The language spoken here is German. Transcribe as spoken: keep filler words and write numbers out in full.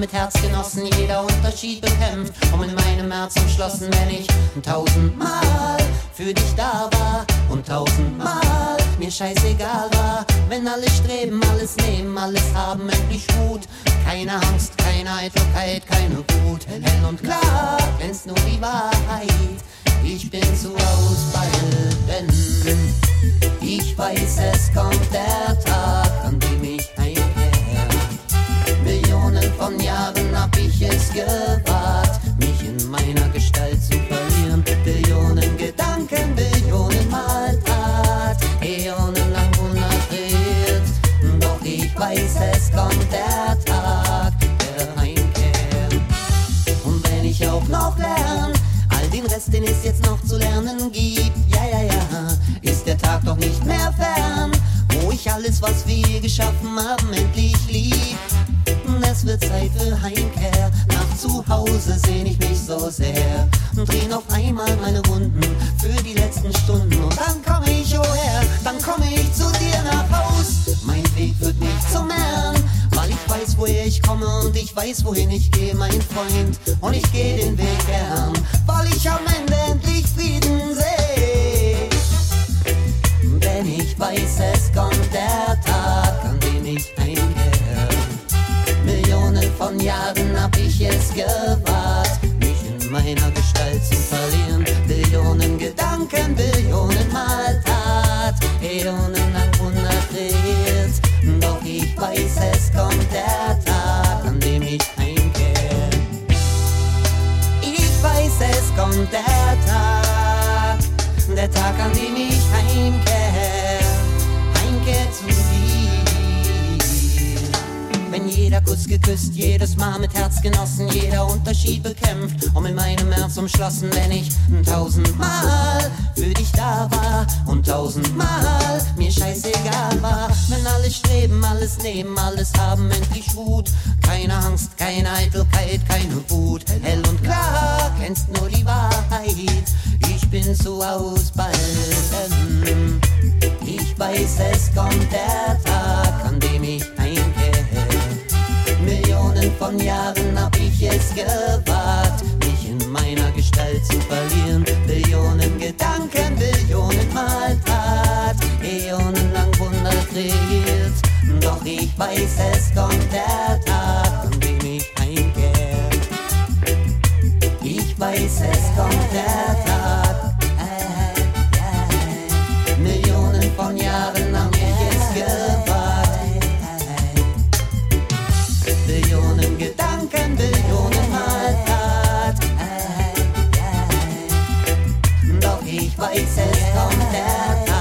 mit Herzgenossen jeder Unterschied bekämpft. Und in meinem Herz umschlossen, wenn ich tausendmal für dich da war und tausendmal mir scheißegal war. Wenn alle streben, alles nehmen, alles haben, endlich Mut. Keine Angst, keine Eitelkeit, keine Wut. Hell und klar, glänzt nur die Wahrheit. Ich bin zu ausbalden. Ich weiß, es kommt der Tag, an dem ich heimkehr. Millionen von Jahren hab ich es gewahrt, mich in meiner Gestalt zu verlieren. Billionen Gedanken, Billionen Mal Tat, äonenlang unerträgt. Doch ich weiß, es kommt der Tag der Heimkehr. Und wenn ich auch noch lerne, all den Rest, den es jetzt noch zu lernen gibt, ja, ja, ja, ist der Tag doch nicht mehr fern, wo ich alles, was wir je geschaffen haben, endlich lieb. Es wird Zeit für Heimkehr, nach zu Hause sehn ich mich so sehr und dreh noch einmal meine Runden für die letzten Stunden. Und dann komme ich, oh Herr, dann komme ich zu dir nach Haus. Mein Weg wird nicht zum Herrn, weil ich weiß, woher ich komme und ich weiß, wohin ich gehe, mein Freund. Und ich gehe den Weg gern, weil ich am Ende endlich Frieden sehe. Denn ich weiß, es kommt der Tag, an dem ich heimkehre. Millionen von Jahren hab ich es gewahrt, mich in meiner Gestalt zu verlieren. Billionen Gedanken, Billionen Mal Tat, äonenlang unerträgt. Doch ich weiß, es kommt der Tag, an dem ich heimkehre. Ich weiß, es kommt der Tag, der Tag, an dem ich heimkehre, heimkehre zu dir. Wenn jeder Kuss geküsst, jedes Mal mit Herzgenossen, jeder Unterschied bekämpft und in meinem Herz umschlossen, wenn ich tausendmal für dich da war und tausendmal mir scheißegal war. Wenn alle streben, alles nehmen, alles haben, endlich Wut. Keine Angst, keine Eitelkeit, keine Wut. Hell und klar, kennst nur die Wahrheit. Ich bin zu ausbalden. Ich weiß, es kommt der Tag, an dem ich heimkehre. Millionen von Jahren hab ich es gewahrt, mich in meiner Gestalt zu verlieren. Billionen Gedanken, Billionen Mal Tat, äonenlang unerträgt. Doch ich weiß, es kommt der Tag, an dem ich heimkehre. Ich weiß, es kommt der Tag. Millionen von Jahren hab ich es gewahrt. Billionen Gedanken, Billionen Mal Tat. Doch ich weiß, es kommt der Tag.